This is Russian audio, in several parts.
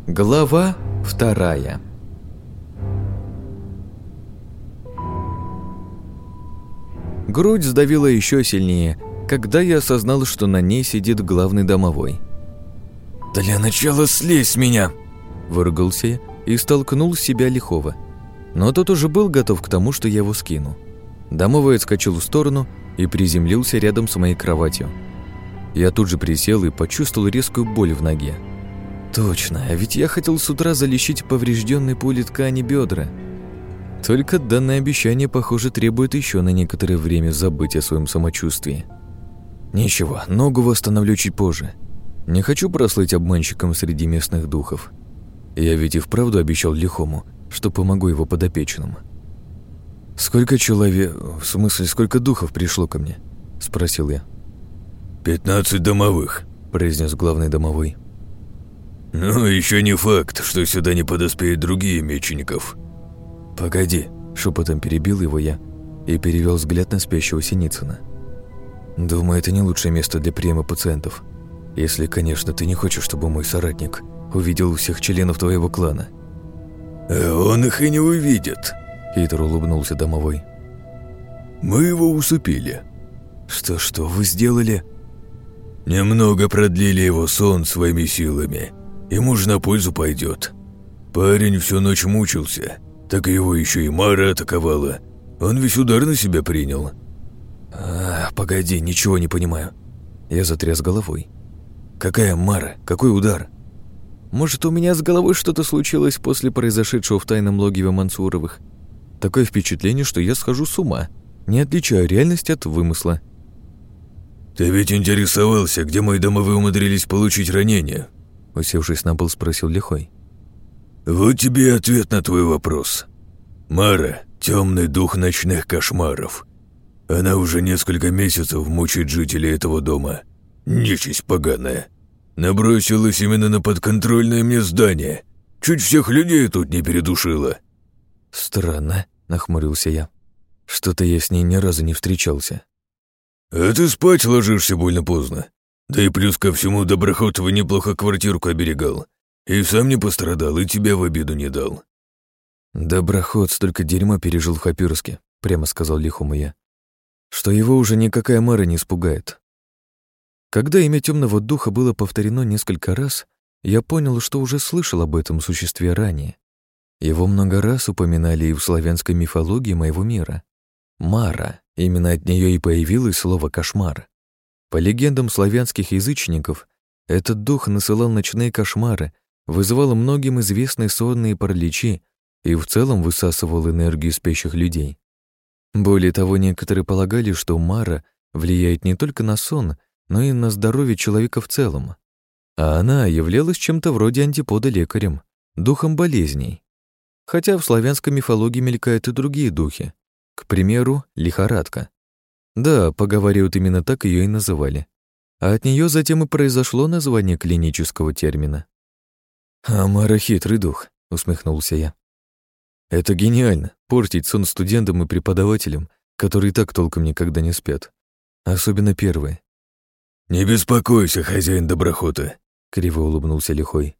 Глава 2. Грудь сдавила еще сильнее, когда я осознал, что на ней сидит главный домовой. «Для начала слезь с меня!» Выругался я и столкнул с себя лихого. Но тот уже был готов к тому, что я его скину. Домовой отскочил в сторону и приземлился рядом с моей кроватью. Я тут же присел и почувствовал резкую боль в ноге. Точно, а ведь я хотел с утра залечить поврежденные пулей ткани бедра. Только данное обещание, похоже, требует еще на некоторое время забыть о своем самочувствии. Ничего, ногу восстановлю чуть позже. Не хочу прослыть обманщиком среди местных духов. Я ведь и вправду обещал лихому, что помогу его подопечным. «Сколько сколько духов пришло ко мне?» – спросил я. 15 домовых», – произнес главный домовой. «Ну, еще не факт, что сюда не подоспеют другие мечеников». «Погоди», – шепотом перебил его я и перевел взгляд на спящего Синицына. «Думаю, это не лучшее место для приема пациентов. Если, конечно, ты не хочешь, чтобы мой соратник увидел всех членов твоего клана». «Он их и не увидит», – хитро улыбнулся домовой. «Мы его усыпили». «Что вы сделали?» «Немного продлили его сон своими силами. Ему же на пользу пойдет. Парень всю ночь мучился, так его еще и Мара атаковала. Он весь удар на себя принял». Погоди, ничего не понимаю». Я затряс головой. «Какая Мара? Какой удар? Может, у меня с головой что-то случилось после произошедшего в тайном логове Мансуровых? Такое впечатление, что я схожу с ума, не отличаю реальность от вымысла». «Ты ведь интересовался, где мои домовые умудрились получить ранения?» Усевшись на пол, спросил лихой. «Вот тебе и ответ на твой вопрос. Мара — темный дух ночных кошмаров. Она уже несколько месяцев мучает жителей этого дома. Нечисть поганая. Набросилась именно на подконтрольное мне здание. Чуть всех людей тут не передушила». «Странно», — нахмурился я. «Что-то я с ней ни разу не встречался». «А ты спать ложишься больно поздно. Да и плюс ко всему Доброхотова неплохо квартирку оберегал. И сам не пострадал, и тебя в обиду не дал». «Доброхот столько дерьма пережил в Хапирске», — прямо сказал лихому я, что его уже никакая Мара не испугает. Когда имя темного духа было повторено несколько раз, я понял, что уже слышал об этом существе ранее. Его много раз упоминали и в славянской мифологии моего мира. Мара, именно от нее и появилось слово «кошмар». По легендам славянских язычников, этот дух насылал ночные кошмары, вызывал многим известные сонные параличи и в целом высасывал энергию спящих людей. Более того, некоторые полагали, что Мара влияет не только на сон, но и на здоровье человека в целом. А она являлась чем-то вроде антипода лекарем, духом болезней. Хотя в славянской мифологии мелькают и другие духи. К примеру, лихорадка. Да, поговаривают, именно так ее и называли. А от нее затем и произошло название клинического термина. «А Мара хитрый дух», — усмехнулся я. «Это гениально — портить сон студентам и преподавателям, которые и так толком никогда не спят. Особенно первые». «Не беспокойся, хозяин Доброхота», — криво улыбнулся лихой.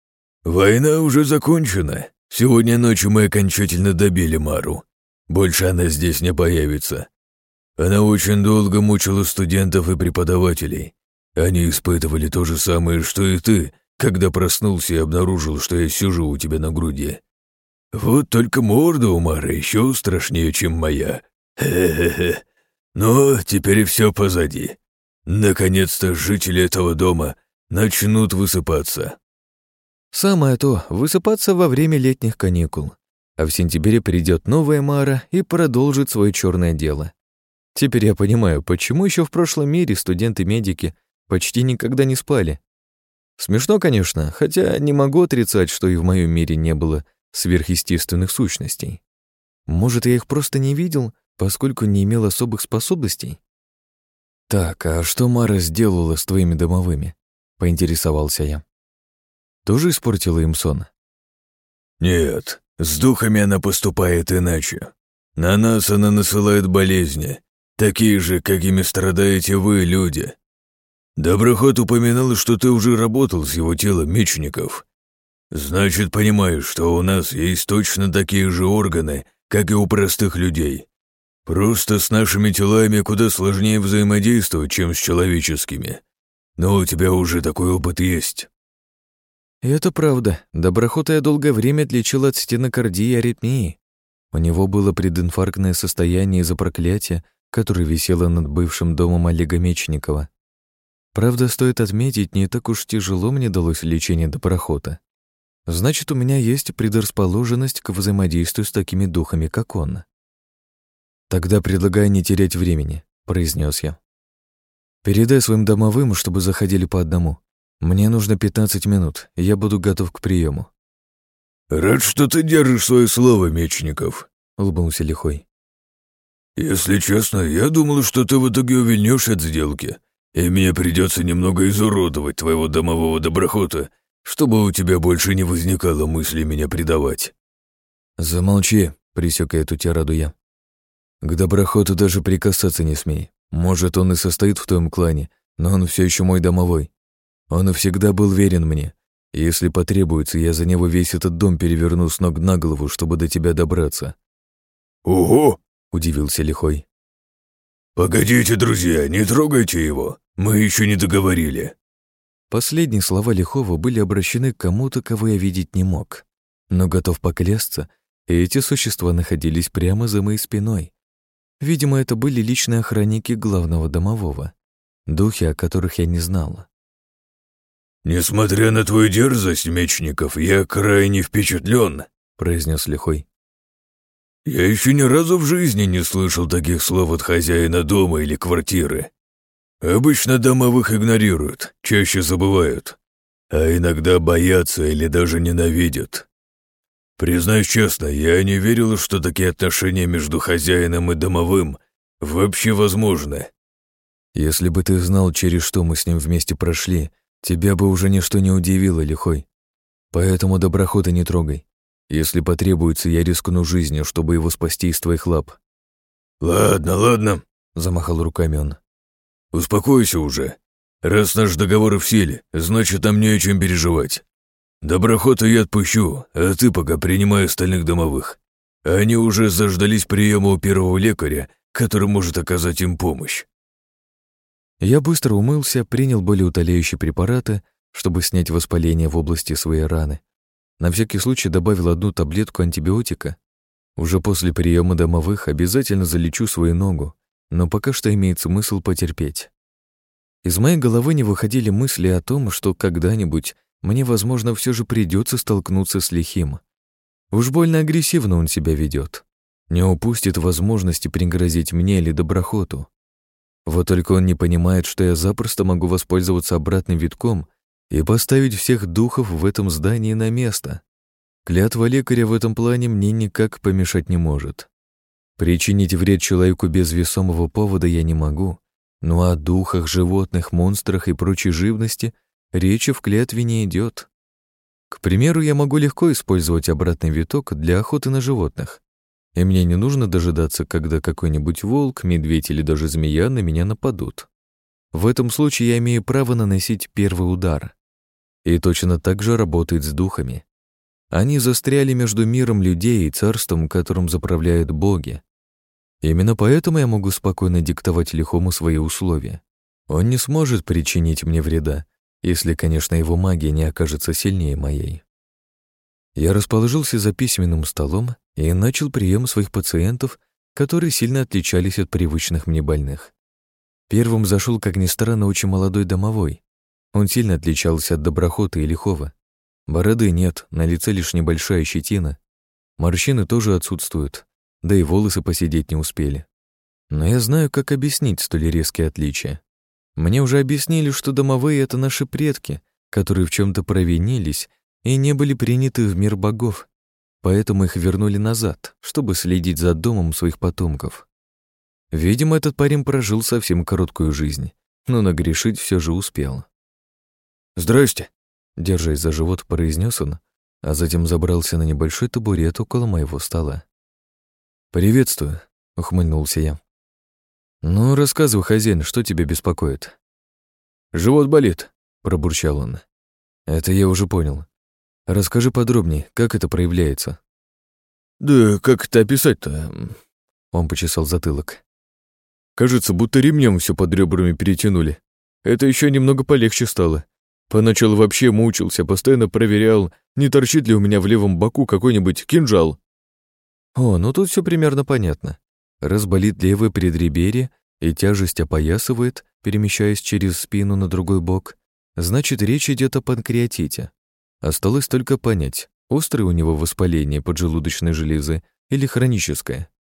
«Война уже закончена. Сегодня ночью мы окончательно добили Мару. Больше она здесь не появится. Она очень долго мучила студентов и преподавателей. Они испытывали то же самое, что и ты, когда проснулся и обнаружил, что я сижу у тебя на груди. Вот только морда у Мары еще страшнее, чем моя. Хе-хе-хе. Но теперь все позади. Наконец-то жители этого дома начнут высыпаться». «Самое то — высыпаться во время летних каникул. А в сентябре придет новая Мара и продолжит свое черное дело. Теперь я понимаю, почему еще в прошлом мире студенты-медики почти никогда не спали. Смешно, конечно, хотя не могу отрицать, что и в моем мире не было сверхъестественных сущностей. Может, я их просто не видел, поскольку не имел особых способностей?» «Так, а что Мара сделала с твоими домовыми?» — поинтересовался я. «Тоже испортила им сон?» «Нет, с духами она поступает иначе. На нас она насылает болезни, такие же, какими страдаете вы, люди. Доброход упоминал, что ты уже работал с его телом мечников. «Значит, понимаешь, что у нас есть точно такие же органы, как и у простых людей. Просто с нашими телами куда сложнее взаимодействовать, чем с человеческими. Но у тебя уже такой опыт есть». И это правда. Доброхота я долгое время лечил от стенокардии и аритмии. У него было прединфарктное состояние из-за проклятия, которое висело над бывшим домом Олега Мечникова. Правда, стоит отметить, не так уж тяжело мне далось лечение Доброхота. Значит, у меня есть предрасположенность к взаимодействию с такими духами, как он. «Тогда предлагаю не терять времени», — произнес я. «Передай своим домовым, чтобы заходили по одному. Мне нужно 15 минут, и я буду готов к приему. «Рад, что ты держишь свое слово, Мечников», — улыбнулся Лихой. «Если честно, я думал, что ты в итоге увильнешь от сделки, и мне придется немного изуродовать твоего домового доброхота, чтобы у тебя больше не возникало мысли меня предавать». «Замолчи», — пресек эту тираду я. «К доброхоту даже прикасаться не смей. Может, он и состоит в твоем клане, но он все еще мой домовой. Он и всегда был верен мне. И если потребуется, я за него весь этот дом переверну с ног на голову, чтобы до тебя добраться». «Ого!» — удивился Лихой. «Погодите, друзья, не трогайте его, мы еще не договорили». Последние слова Лихова были обращены к кому-то, кого я видеть не мог. Но готов поклясться, эти существа находились прямо за моей спиной. Видимо, это были личные охранники главного домового, духи, о которых я не знал. «Несмотря на твою дерзость, Мечников, я крайне впечатлен», — произнес Лихой. «Я еще ни разу в жизни не слышал таких слов от хозяина дома или квартиры. Обычно домовых игнорируют, чаще забывают, а иногда боятся или даже ненавидят. Признаюсь честно, я не верил, что такие отношения между хозяином и домовым вообще возможны». «Если бы ты знал, через что мы с ним вместе прошли, тебя бы уже ничто не удивило, Лихой. Поэтому доброхота не трогай. Если потребуется, я рискну жизнью, чтобы его спасти из твоих лап». «Ладно», — замахал руками он. «Успокойся уже. Раз наш договор в силе, значит, нам не о чем переживать. Доброхота я отпущу, а ты пока принимай остальных домовых. Они уже заждались приема у первого лекаря, который может оказать им помощь». Я быстро умылся, принял болеутоляющие препараты, чтобы снять воспаление в области своей раны. На всякий случай добавил 1 таблетку антибиотика. Уже после приема домовых обязательно залечу свою ногу, но пока что имеет смысл потерпеть. Из моей головы не выходили мысли о том, что когда-нибудь мне, возможно, все же придется столкнуться с Лихим. Уж больно агрессивно он себя ведет. Не упустит возможности пригрозить мне или доброхоту. Вот только он не понимает, что я запросто могу воспользоваться обратным витком и поставить всех духов в этом здании на место. Клятва лекаря в этом плане мне никак помешать не может. Причинить вред человеку без весомого повода я не могу, но о духах, животных, монстрах и прочей живности речи в клятве не идет. К примеру, я могу легко использовать обратный виток для охоты на животных, и мне не нужно дожидаться, когда какой-нибудь волк, медведь или даже змея на меня нападут. В этом случае я имею право наносить первый удар. И точно так же работает с духами. Они застряли между миром людей и царством, которым заправляют боги. Именно поэтому я могу спокойно диктовать Лихому свои условия. Он не сможет причинить мне вреда, если, конечно, его магия не окажется сильнее моей. Я расположился за письменным столом и начал прием своих пациентов, которые сильно отличались от привычных мне больных. Первым зашел, как ни странно, очень молодой домовой. Он сильно отличался от доброхота и Лихова. Бороды нет, на лице лишь небольшая щетина. Морщины тоже отсутствуют, да и волосы поседеть не успели. Но я знаю, как объяснить столь резкие отличия. Мне уже объяснили, что домовые — это наши предки, которые в чем-то провинились и не были приняты в мир богов, поэтому их вернули назад, чтобы следить за домом своих потомков. Видимо, этот парень прожил совсем короткую жизнь, но нагрешить все же успел. «Здрасте», — держась за живот, произнес он, а затем забрался на небольшой табурет около моего стола. «Приветствую», — ухмыльнулся я. «Ну, рассказывай, хозяин, что тебя беспокоит?» «Живот болит», — пробурчал он. «Это я уже понял. Расскажи подробнее, как это проявляется. Да как это описать-то? Он почесал затылок. Кажется, будто ремнем все под ребрами перетянули. Это еще немного полегче стало. Поначалу вообще мучился, постоянно проверял, не торчит ли у меня в левом боку какой-нибудь кинжал. О, ну тут все примерно понятно. Раз болит левое предреберье и тяжесть опоясывает, перемещаясь через спину на другой бок, значит, речь идет о панкреатите. Осталось только понять, острое у него воспаление поджелудочной железы или хроническое.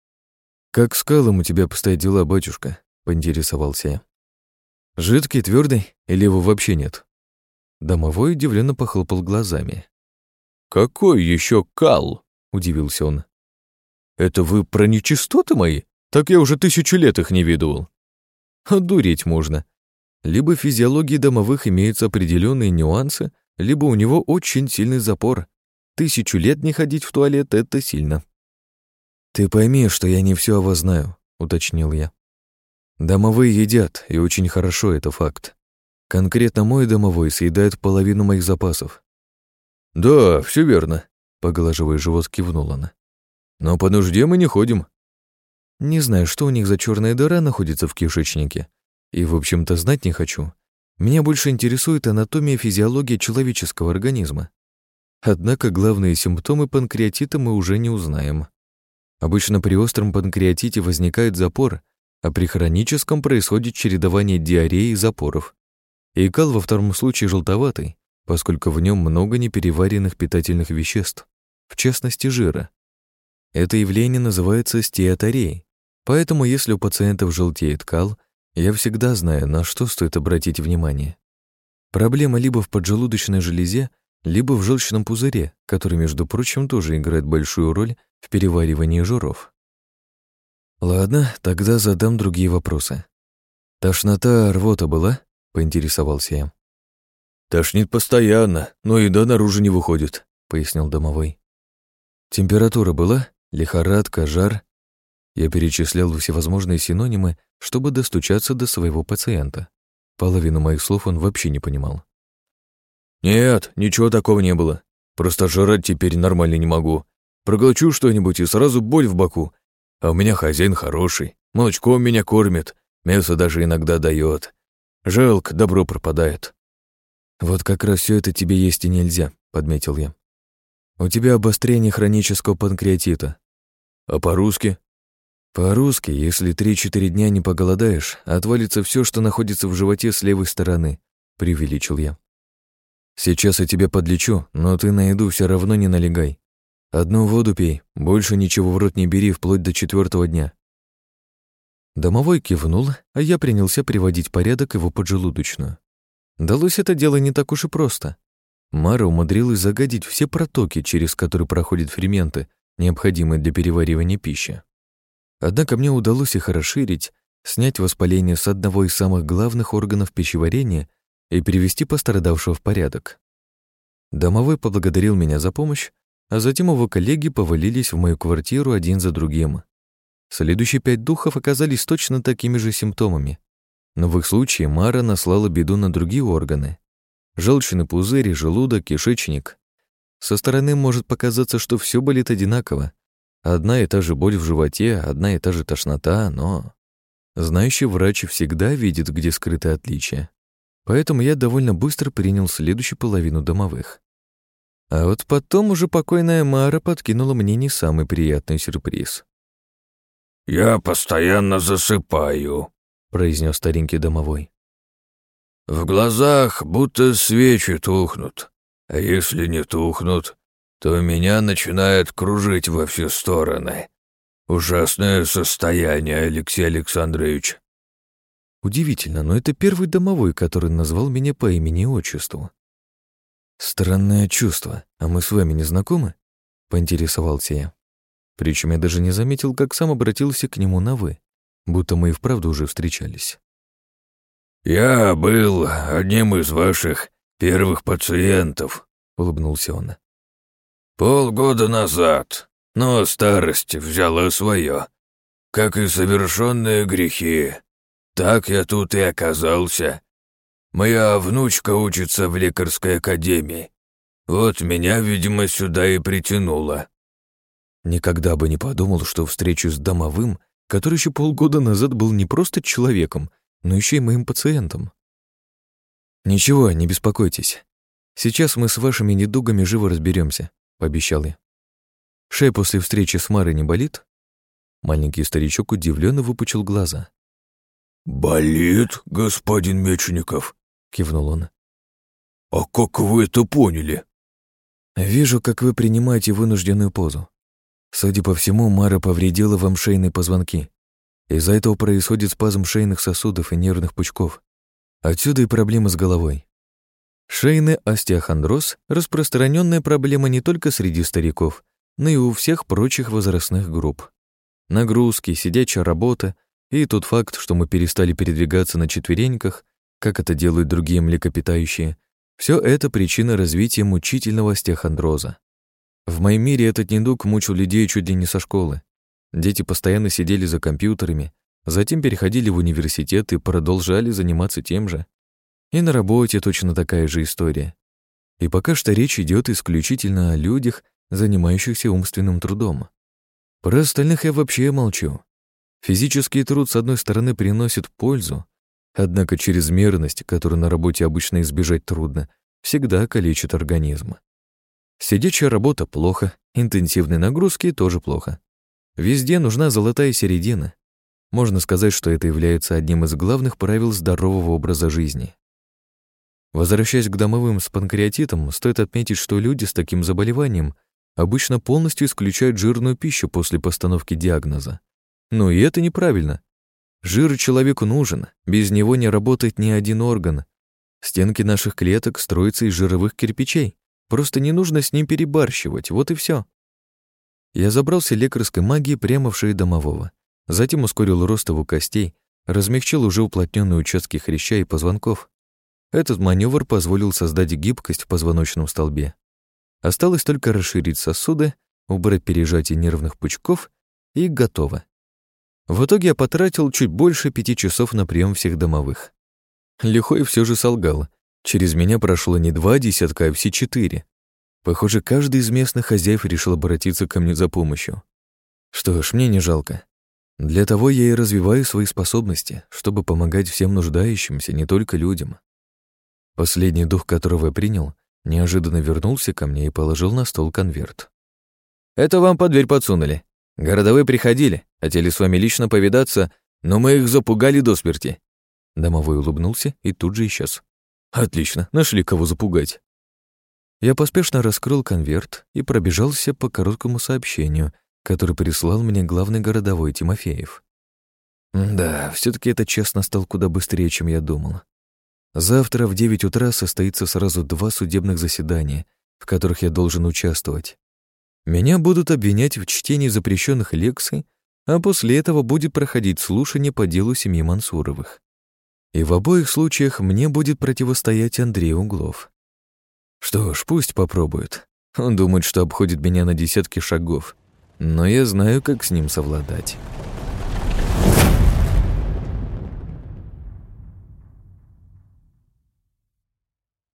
«Как с калом у тебя обстоят дела, батюшка?» — поинтересовался я. «Жидкий, твердый или его вообще нет?» Домовой удивленно похлопал глазами. «Какой еще кал?» — удивился он. «Это вы про нечистоты мои? Так я уже 1000 лет их не видывал». Одуреть можно. Либо в физиологии домовых имеются определенные нюансы, либо у него очень сильный запор. 1000 лет не ходить в туалет — это сильно. «Ты пойми, что я не все о вас знаю», — уточнил я. «Домовые едят, и очень хорошо, это факт. Конкретно мой домовой съедает половину моих запасов». «Да, все верно», — поглаживая живот, кивнула она. «Но по нужде мы не ходим». Не знаю, что у них за черная дыра находится в кишечнике, и, в общем-то, знать не хочу. Меня больше интересует анатомия и физиология человеческого организма. Однако главные симптомы панкреатита мы уже не узнаем. Обычно при остром панкреатите возникает запор, а при хроническом происходит чередование диареи и запоров. И кал во втором случае желтоватый, поскольку в нем много непереваренных питательных веществ, в частности жира. Это явление называется стеатарией, поэтому если у пациентов желтеет кал, я всегда знаю, на что стоит обратить внимание. Проблема либо в поджелудочной железе, либо в желчном пузыре, который, между прочим, тоже играет большую роль в переваривании жиров. Ладно, тогда задам другие вопросы. Тошнота, рвота была? Поинтересовался я. «Тошнит постоянно, но еда наружу не выходит», — пояснил домовой. Температура была? Лихорадка, жар? Я перечислял всевозможные синонимы, чтобы достучаться до своего пациента. Половину моих слов он вообще не понимал. «Нет, ничего такого не было. Просто жрать теперь нормально не могу. Проглочу что-нибудь и сразу боль в боку. А у меня хозяин хороший, молочком меня кормит, мясо даже иногда дает. Жалко, добро пропадает». «Вот как раз все это тебе есть и нельзя», — подметил я. «У тебя обострение хронического панкреатита». «А по-русски?» «По-русски, если 3-4 дня не поголодаешь, отвалится все, что находится в животе с левой стороны», — преувеличил я. «Сейчас я тебя подлечу, но ты на еду все равно не налегай. Одну воду пей, больше ничего в рот не бери вплоть до 4-го дня». Домовой кивнул, а я принялся приводить порядок его поджелудочную. Далось это дело не так уж и просто. Мара умудрилась загадить все протоки, через которые проходят ферменты, необходимые для переваривания пищи. Однако мне удалось их расширить, снять воспаление с одного из самых главных органов пищеварения и привести пострадавшего в порядок. Домовой поблагодарил меня за помощь, а затем его коллеги повалились в мою квартиру один за другим. Следующие 5 духов оказались точно такими же симптомами. Но в их случае Мара наслала беду на другие органы. Желчный пузырь, желудок, кишечник. Со стороны может показаться, что все болит одинаково. Одна и та же боль в животе, одна и та же тошнота, но... Знающий врач всегда видит, где скрыты отличия. Поэтому я довольно быстро принял следующую половину домовых. А вот потом уже покойная Мара подкинула мне не самый приятный сюрприз. «Я постоянно засыпаю», — произнес старенький домовой. «В глазах будто свечи тухнут, а если не тухнут, то меня начинает кружить во все стороны. Ужасное состояние, Алексей Александрович». Удивительно, но это первый домовой, который назвал меня по имени и отчеству. «Странное чувство, а мы с вами не знакомы?» — поинтересовался я. Причем я даже не заметил, как сам обратился к нему на «вы», будто мы и вправду уже встречались. «Я был одним из ваших первых пациентов», — улыбнулся он. «Полгода назад, но старость взяла свое, как и совершенные грехи. Так я тут и оказался. Моя внучка учится в лекарской академии. Вот меня, видимо, сюда и притянуло». Никогда бы не подумал, что встречусь с домовым, который еще полгода назад был не просто человеком, но еще и моим пациентом. «Ничего, не беспокойтесь. Сейчас мы с вашими недугами живо разберемся», — пообещал я. «Шея после встречи с Марой не болит?» Маленький старичок удивленно выпучил глаза. «Болит, господин Мечников», — кивнул он. «А как вы это поняли?» «Вижу, как вы принимаете вынужденную позу. Судя по всему, Мара повредила вам шейные позвонки. Из-за этого происходит спазм шейных сосудов и нервных пучков. Отсюда и проблемы с головой. Шейный остеохондроз — распространенная проблема не только среди стариков, но и у всех прочих возрастных групп. Нагрузки, сидячая работа и тот факт, что мы перестали передвигаться на четвереньках, как это делают другие млекопитающие, все это причина развития мучительного остеохондроза. В моем мире этот недуг мучил людей чуть ли не со школы. Дети постоянно сидели за компьютерами, затем переходили в университет и продолжали заниматься тем же. И на работе точно такая же история. И пока что речь идет исключительно о людях, занимающихся умственным трудом. Про остальных я вообще молчу. Физический труд, с одной стороны, приносит пользу, однако чрезмерность, которую на работе обычно избежать трудно, всегда калечит организм. Сидячая работа плохо, интенсивные нагрузки тоже плохо. Везде нужна золотая середина. Можно сказать, что это является одним из главных правил здорового образа жизни. Возвращаясь к домовым с панкреатитом, стоит отметить, что люди с таким заболеванием обычно полностью исключают жирную пищу после постановки диагноза. Но и это неправильно. Жир человеку нужен, без него не работает ни один орган. Стенки наших клеток строятся из жировых кирпичей, просто не нужно с ним перебарщивать, вот и все. Я забрался лекарской магией прямо в шею домового, затем ускорил рост его костей, размягчил уже уплотненные участки хряща и позвонков. Этот маневр позволил создать гибкость в позвоночном столбе. Осталось только расширить сосуды, убрать пережатие нервных пучков, и готово. В итоге я потратил чуть больше 5 часов на прием всех домовых. Лихой все же солгал. Через меня прошло не 2 десятка, а все 4. Похоже, каждый из местных хозяев решил обратиться ко мне за помощью. Что ж, мне не жалко. Для того я и развиваю свои способности, чтобы помогать всем нуждающимся, не только людям. Последний дух, которого я принял, неожиданно вернулся ко мне и положил на стол конверт. «Это вам под дверь подсунули. Городовые приходили, хотели с вами лично повидаться, но мы их запугали до смерти». Домовой улыбнулся и тут же исчез. «Отлично, нашли кого запугать». Я поспешно раскрыл конверт и пробежался по короткому сообщению, который прислал мне главный городовой Тимофеев. Да, все-таки этот час настал куда быстрее, чем я думал. Завтра в 9 утра состоится сразу 2 судебных заседания, в которых я должен участвовать. Меня будут обвинять в чтении запрещенных лекций, а после этого будет проходить слушание по делу семьи Мансуровых. И в обоих случаях мне будет противостоять Андрей Углов. Что ж, пусть попробует. Он думает, что обходит меня на десятки шагов, но я знаю, как с ним совладать.